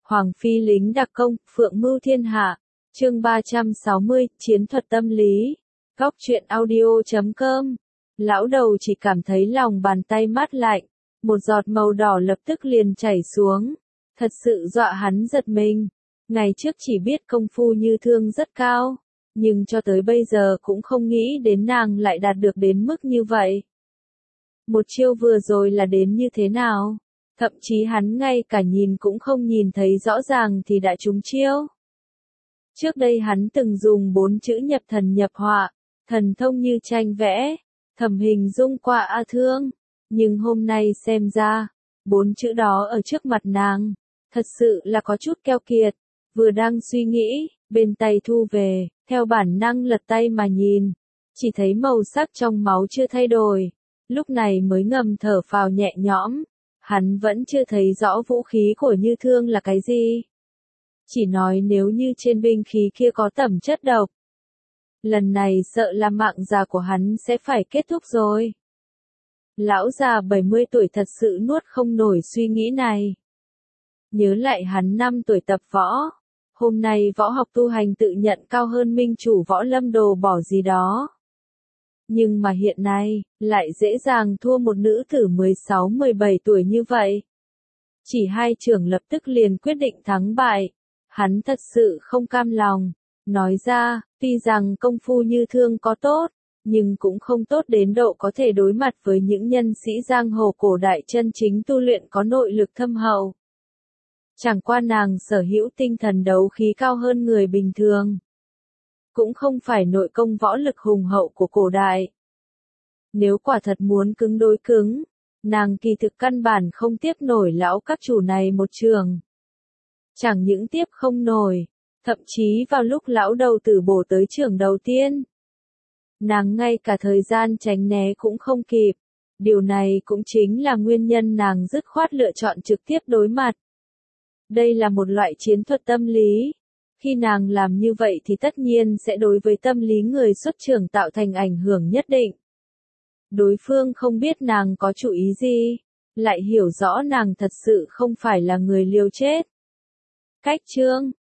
Hoàng phi lính đặc công, phượng mưu thiên hạ. Chương 360, chiến thuật tâm lý. Góc truyện audio.com. Lão đầu chỉ cảm thấy lòng bàn tay mát lạnh, một giọt màu đỏ lập tức liền chảy xuống. Thật sự dọa hắn giật mình. Ngày trước chỉ biết công phu Như Thương rất cao, nhưng cho tới bây giờ cũng không nghĩ đến nàng lại đạt được đến mức như vậy. Một chiêu vừa rồi là đến như thế nào? Thậm chí hắn ngay cả nhìn cũng không nhìn thấy rõ ràng thì đã trúng chiêu. Trước đây hắn từng dùng 4 chữ nhập thần nhập họa, thần thông như tranh vẽ, thẩm hình dung qua A Thương. Nhưng hôm nay xem ra, 4 chữ đó ở trước mặt nàng, thật sự là có chút keo kiệt. Vừa đang suy nghĩ, bên tay thu về, theo bản năng lật tay mà nhìn, chỉ thấy màu sắc trong máu chưa thay đổi. Lúc này mới ngầm thở phào nhẹ nhõm, hắn vẫn chưa thấy rõ vũ khí của Như Thương là cái gì. Chỉ nói nếu như trên binh khí kia có tẩm chất độc, lần này sợ là mạng già của hắn sẽ phải kết thúc rồi. Lão già 70 tuổi thật sự nuốt không nổi suy nghĩ này. Nhớ lại hắn 5 tuổi tập võ, hôm nay võ học tu hành tự nhận cao hơn minh chủ võ lâm đồ bỏ gì đó. Nhưng mà hiện nay, lại dễ dàng thua một nữ tử 16-17 tuổi như vậy. Chỉ 2 trưởng lập tức liền quyết định thắng bại. Hắn thật sự không cam lòng. Nói ra, tuy rằng công phu Như Thương có tốt, nhưng cũng không tốt đến độ có thể đối mặt với những nhân sĩ giang hồ cổ đại chân chính tu luyện có nội lực thâm hậu. Chẳng qua nàng sở hữu tinh thần đấu khí cao hơn người bình thường. Cũng không phải nội công võ lực hùng hậu của cổ đại. Nếu quả thật muốn cứng đối cứng, nàng kỳ thực căn bản không tiếp nổi lão các chủ này một trường. Chẳng những tiếp không nổi, thậm chí vào lúc lão đầu tử bổ tới trường đầu tiên, nàng ngay cả thời gian tránh né cũng không kịp. Điều này cũng chính là nguyên nhân nàng dứt khoát lựa chọn trực tiếp đối mặt. Đây là một loại chiến thuật tâm lý. Khi nàng làm như vậy thì tất nhiên sẽ đối với tâm lý người xuất trường tạo thành ảnh hưởng nhất định. Đối phương không biết nàng có chủ ý gì, lại hiểu rõ nàng thật sự không phải là người liều chết. Cách chương